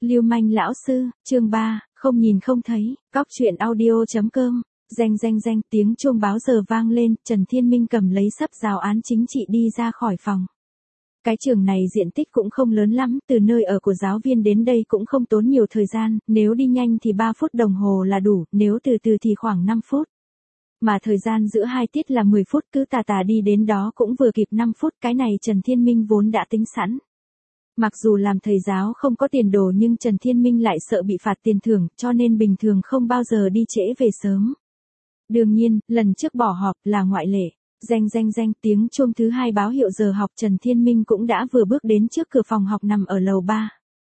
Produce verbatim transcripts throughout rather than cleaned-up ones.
Lưu manh lão sư, chương ba, không nhìn không thấy, cóc truyện audio.com, danh danh danh tiếng chuông báo giờ vang lên, Trần Thiên Minh cầm lấy sấp giáo án chính trị đi ra khỏi phòng. Cái trường này diện tích cũng không lớn lắm, từ nơi ở của giáo viên đến đây cũng không tốn nhiều thời gian, nếu đi nhanh thì ba phút đồng hồ là đủ, nếu từ từ thì khoảng năm phút. Mà thời gian giữa hai tiết là mười phút, cứ tà tà đi đến đó cũng vừa kịp năm phút, cái này Trần Thiên Minh vốn đã tính sẵn. Mặc dù làm thầy giáo không có tiền đồ nhưng Trần Thiên Minh lại sợ bị phạt tiền thưởng, cho nên bình thường không bao giờ đi trễ về sớm. Đương nhiên, lần trước bỏ họp là ngoại lệ. Danh danh danh tiếng chuông thứ hai báo hiệu giờ học, Trần Thiên Minh cũng đã vừa bước đến trước cửa phòng học nằm ở lầu ba.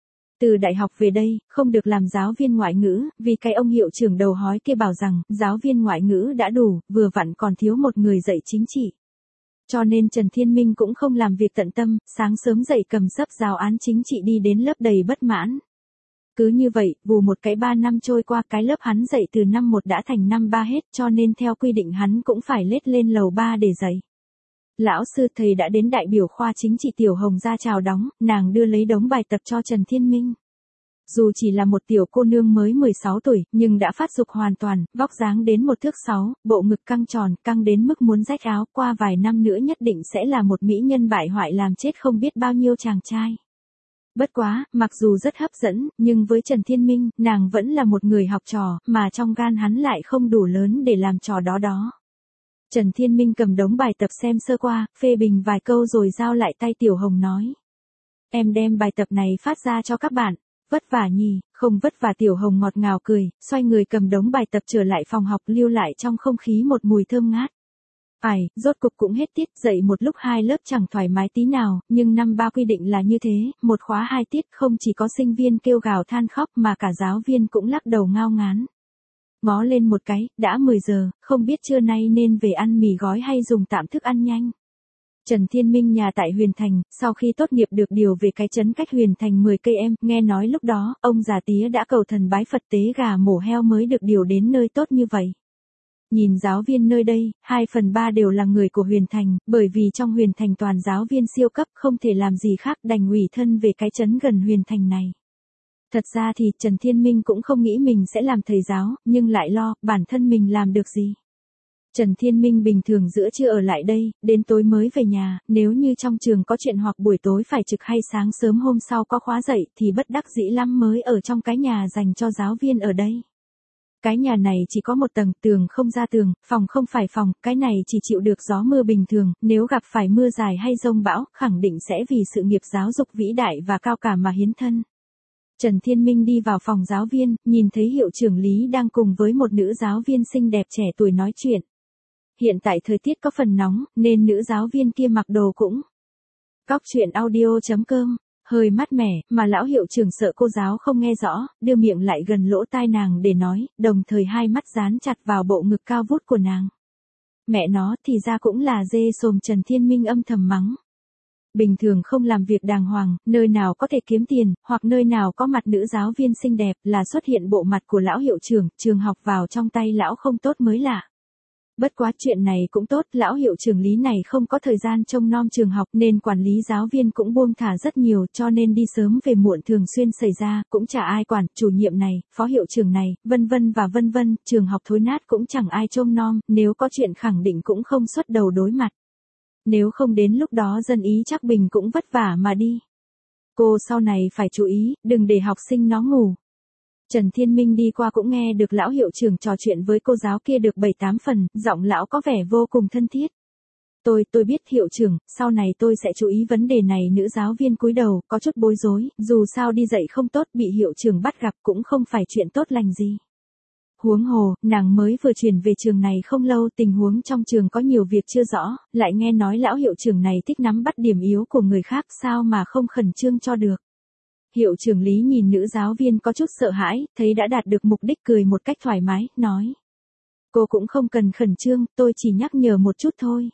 Từ đại học về đây, không được làm giáo viên ngoại ngữ, vì cái ông hiệu trưởng đầu hói kia bảo rằng, giáo viên ngoại ngữ đã đủ, vừa vặn còn thiếu một người dạy chính trị. Cho nên Trần Thiên Minh cũng không làm việc tận tâm, sáng sớm dậy cầm sấp giáo án chính trị đi đến lớp đầy bất mãn. Cứ như vậy, vù một cái ba năm trôi qua, cái lớp hắn dạy từ năm một đã thành năm ba hết, cho nên theo quy định hắn cũng phải lết lên lầu ba để dạy. Lão sư, thầy đã đến, đại biểu khoa chính trị Tiểu Hồng ra chào đón, nàng đưa lấy đống bài tập cho Trần Thiên Minh. Dù chỉ là một tiểu cô nương mới mười sáu tuổi, nhưng đã phát dục hoàn toàn, vóc dáng đến một thước sáu, bộ ngực căng tròn, căng đến mức muốn rách áo, qua vài năm nữa nhất định sẽ là một mỹ nhân bại hoại làm chết không biết bao nhiêu chàng trai. Bất quá, mặc dù rất hấp dẫn, nhưng với Trần Thiên Minh, nàng vẫn là một người học trò, mà trong gan hắn lại không đủ lớn để làm trò đó đó. Trần Thiên Minh cầm đống bài tập xem sơ qua, phê bình vài câu rồi giao lại tay Tiểu Hồng nói. Em đem bài tập này phát ra cho các bạn. Vất vả nhỉ? Không vất vả. Tiểu Hồng ngọt ngào cười, xoay người cầm đống bài tập trở lại phòng học, lưu lại trong không khí một mùi thơm ngát. Ai, rốt cục cũng hết tiết, dạy một lúc hai lớp chẳng thoải mái tí nào, nhưng năm ba quy định là như thế, một khóa hai tiết không chỉ có sinh viên kêu gào than khóc mà cả giáo viên cũng lắc đầu ngao ngán. Ngó lên một cái, đã mười giờ, không biết trưa nay nên về ăn mì gói hay dùng tạm thức ăn nhanh. Trần Thiên Minh nhà tại Huyền Thành, sau khi tốt nghiệp được điều về cái trấn cách Huyền Thành mười cây em, nghe nói lúc đó, ông già tía đã cầu thần bái Phật tế gà mổ heo mới được điều đến nơi tốt như vậy. Nhìn giáo viên nơi đây, hai phần ba đều là người của Huyền Thành, bởi vì trong Huyền Thành toàn giáo viên siêu cấp, không thể làm gì khác đành ủy thân về cái trấn gần Huyền Thành này. Thật ra thì Trần Thiên Minh cũng không nghĩ mình sẽ làm thầy giáo, nhưng lại lo, bản thân mình làm được gì. Trần Thiên Minh bình thường giữa trưa ở lại đây, đến tối mới về nhà, nếu như trong trường có chuyện hoặc buổi tối phải trực hay sáng sớm hôm sau có khóa dạy thì bất đắc dĩ lắm mới ở trong cái nhà dành cho giáo viên ở đây. Cái nhà này chỉ có một tầng, tường không ra tường, phòng không phải phòng, cái này chỉ chịu được gió mưa bình thường, nếu gặp phải mưa dài hay giông bão, khẳng định sẽ vì sự nghiệp giáo dục vĩ đại và cao cả mà hiến thân. Trần Thiên Minh đi vào phòng giáo viên, nhìn thấy hiệu trưởng Lý đang cùng với một nữ giáo viên xinh đẹp trẻ tuổi nói chuyện. Hiện tại thời tiết có phần nóng, nên nữ giáo viên kia mặc đồ cũng cóc truyện audio.com, hơi mát mẻ, mà lão hiệu trưởng sợ cô giáo không nghe rõ, đưa miệng lại gần lỗ tai nàng để nói, đồng thời hai mắt dán chặt vào bộ ngực cao vút của nàng. Mẹ nó, thì ra cũng là dê sồm. Trần Thiên Minh âm thầm mắng. Bình thường không làm việc đàng hoàng, nơi nào có thể kiếm tiền, hoặc nơi nào có mặt nữ giáo viên xinh đẹp là xuất hiện bộ mặt của lão hiệu trưởng, trường học vào trong tay lão không tốt mới lạ. Bất quá chuyện này cũng tốt, lão hiệu trưởng Lý này không có thời gian trông nom trường học nên quản lý giáo viên cũng buông thả rất nhiều, cho nên đi sớm về muộn thường xuyên xảy ra, cũng chả ai quản, chủ nhiệm này, phó hiệu trưởng này, vân vân và vân vân, trường học thối nát cũng chẳng ai trông nom, nếu có chuyện khẳng định cũng không xuất đầu đối mặt. Nếu không đến lúc đó dân ý chắc Bình cũng vất vả mà đi. Cô sau này phải chú ý, đừng để học sinh nó ngủ. Trần Thiên Minh đi qua cũng nghe được lão hiệu trưởng trò chuyện với cô giáo kia được bảy tám phần, giọng lão có vẻ vô cùng thân thiết. Tôi, tôi biết hiệu trưởng, sau này tôi sẽ chú ý vấn đề này. Nữ giáo viên cúi đầu, có chút bối rối, dù sao đi dạy không tốt, bị hiệu trưởng bắt gặp cũng không phải chuyện tốt lành gì. Huống hồ, nàng mới vừa chuyển về trường này không lâu, tình huống trong trường có nhiều việc chưa rõ, lại nghe nói lão hiệu trưởng này thích nắm bắt điểm yếu của người khác, sao mà không khẩn trương cho được. Hiệu trưởng Lý nhìn nữ giáo viên có chút sợ hãi, thấy đã đạt được mục đích cười một cách thoải mái, nói. Cô cũng không cần khẩn trương, tôi chỉ nhắc nhở một chút thôi.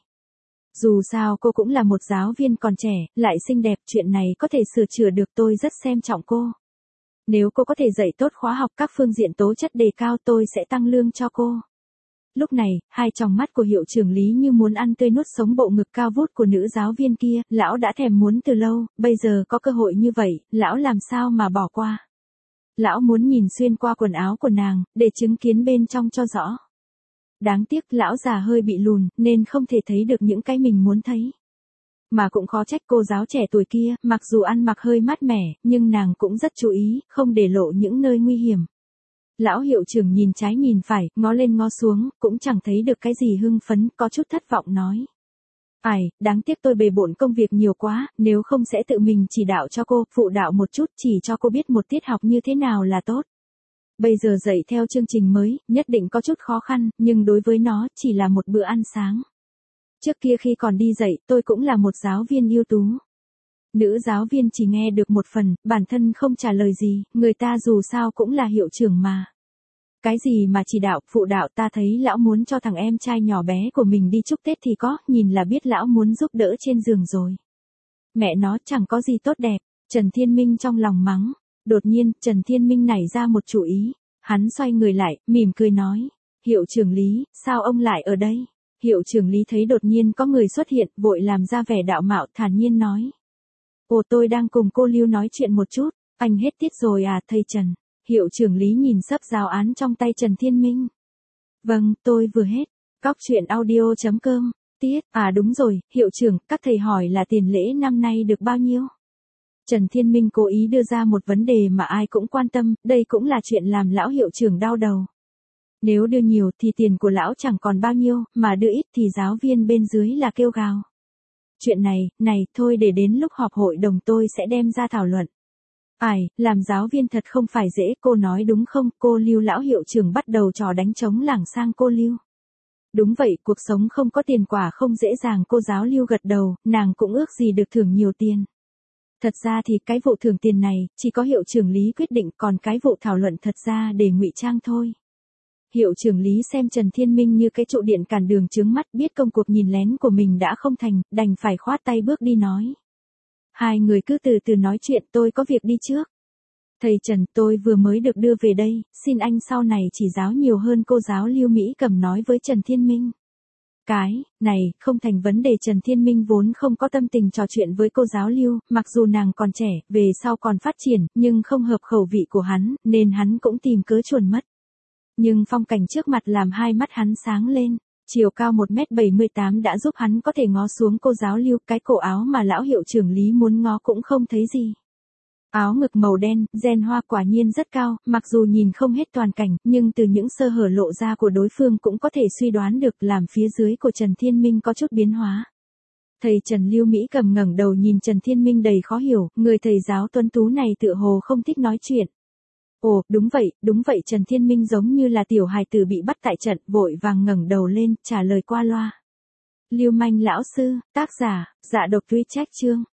Dù sao cô cũng là một giáo viên còn trẻ, lại xinh đẹp, chuyện này có thể sửa chữa được, tôi rất xem trọng cô. Nếu cô có thể dạy tốt khóa học các phương diện tố chất đề cao tôi sẽ tăng lương cho cô. Lúc này, hai tròng mắt của hiệu trưởng Lý như muốn ăn tươi nuốt sống bộ ngực cao vút của nữ giáo viên kia, lão đã thèm muốn từ lâu, bây giờ có cơ hội như vậy, lão làm sao mà bỏ qua. lão muốn nhìn xuyên qua quần áo của nàng, để chứng kiến bên trong cho rõ. Đáng tiếc lão già hơi bị lùn, nên không thể thấy được những cái mình muốn thấy. Mà cũng khó trách cô giáo trẻ tuổi kia, mặc dù ăn mặc hơi mát mẻ, nhưng nàng cũng rất chú ý, không để lộ những nơi nguy hiểm. Lão hiệu trưởng nhìn trái nhìn phải, ngó lên ngó xuống, cũng chẳng thấy được cái gì hưng phấn, có chút thất vọng nói. Ai, đáng tiếc tôi bề bộn công việc nhiều quá, nếu không sẽ tự mình chỉ đạo cho cô, phụ đạo một chút, chỉ cho cô biết một tiết học như thế nào là tốt. Bây giờ dạy theo chương trình mới, nhất định có chút khó khăn, nhưng đối với nó, chỉ là một bữa ăn sáng. Trước kia khi còn đi dạy, tôi cũng là một giáo viên ưu tú. Nữ giáo viên chỉ nghe được một phần, bản thân không trả lời gì, người ta dù sao cũng là hiệu trưởng mà. Cái gì mà chỉ đạo, phụ đạo, ta thấy lão muốn cho thằng em trai nhỏ bé của mình đi chúc Tết thì có, nhìn là biết lão muốn giúp đỡ trên giường rồi. Mẹ nó chẳng có gì tốt đẹp, Trần Thiên Minh trong lòng mắng. Đột nhiên, Trần Thiên Minh nảy ra một chủ ý. Hắn xoay người lại, mỉm cười nói. Hiệu trưởng Lý, sao ông lại ở đây? Hiệu trưởng Lý thấy đột nhiên có người xuất hiện, vội làm ra vẻ đạo mạo, thản nhiên nói. Ồ, tôi đang cùng cô Lưu nói chuyện một chút, anh hết tiết rồi à, thầy Trần. Hiệu trưởng Lý nhìn sấp giáo án trong tay Trần Thiên Minh. Vâng, tôi vừa hết. Cóc truyện audio chấm com. Tiết, à đúng rồi, hiệu trưởng, các thầy hỏi là tiền lễ năm nay được bao nhiêu? Trần Thiên Minh cố ý đưa ra một vấn đề mà ai cũng quan tâm, đây cũng là chuyện làm lão hiệu trưởng đau đầu. Nếu đưa nhiều thì tiền của lão chẳng còn bao nhiêu, mà đưa ít thì giáo viên bên dưới là kêu gào. Chuyện này, này, thôi để đến lúc họp hội đồng tôi sẽ đem ra thảo luận. Ai, làm giáo viên thật không phải dễ, cô nói đúng không? Cô Lưu lão hiệu trưởng bắt đầu trò đánh trống lảng sang cô Lưu. Đúng vậy, cuộc sống không có tiền quả không dễ dàng, cô giáo Lưu gật đầu, nàng cũng ước gì được thưởng nhiều tiền. Thật ra thì cái vụ thưởng tiền này, chỉ có hiệu trưởng Lý quyết định, còn cái vụ thảo luận thật ra để ngụy trang thôi. Hiệu trưởng Lý xem Trần Thiên Minh như cái trụ điện cản đường chướng mắt, biết công cuộc nhìn lén của mình đã không thành, đành phải khoát tay bước đi nói. Hai người cứ từ từ nói chuyện, tôi có việc đi trước. Thầy Trần, tôi vừa mới được đưa về đây, xin anh sau này chỉ giáo nhiều hơn, cô giáo Lưu Mỹ Cẩm nói với Trần Thiên Minh. Cái, này, không thành vấn đề. Trần Thiên Minh vốn không có tâm tình trò chuyện với cô giáo Lưu, mặc dù nàng còn trẻ, về sau còn phát triển, nhưng không hợp khẩu vị của hắn, nên hắn cũng tìm cớ chuồn mất. Nhưng phong cảnh trước mặt làm hai mắt hắn sáng lên, chiều cao một mét bảy mươi tám đã giúp hắn có thể ngó xuống cô giáo Lưu, cái cổ áo mà lão hiệu trưởng Lý muốn ngó cũng không thấy gì. Áo ngực màu đen, ren hoa quả nhiên rất cao, mặc dù nhìn không hết toàn cảnh, nhưng từ những sơ hở lộ ra của đối phương cũng có thể suy đoán được, làm phía dưới của Trần Thiên Minh có chút biến hóa. Thầy Trần Lưu Mỹ Cầm ngẩng đầu nhìn Trần Thiên Minh đầy khó hiểu, người thầy giáo tuấn tú này tựa hồ không thích nói chuyện. Ồ, đúng vậy, đúng vậy. Trần Thiên Minh giống như là tiểu hài tử bị bắt tại trận, vội vàng ngẩng đầu lên, trả lời qua loa. Lưu manh lão sư, tác giả, Dạ Độc Truy Trách chương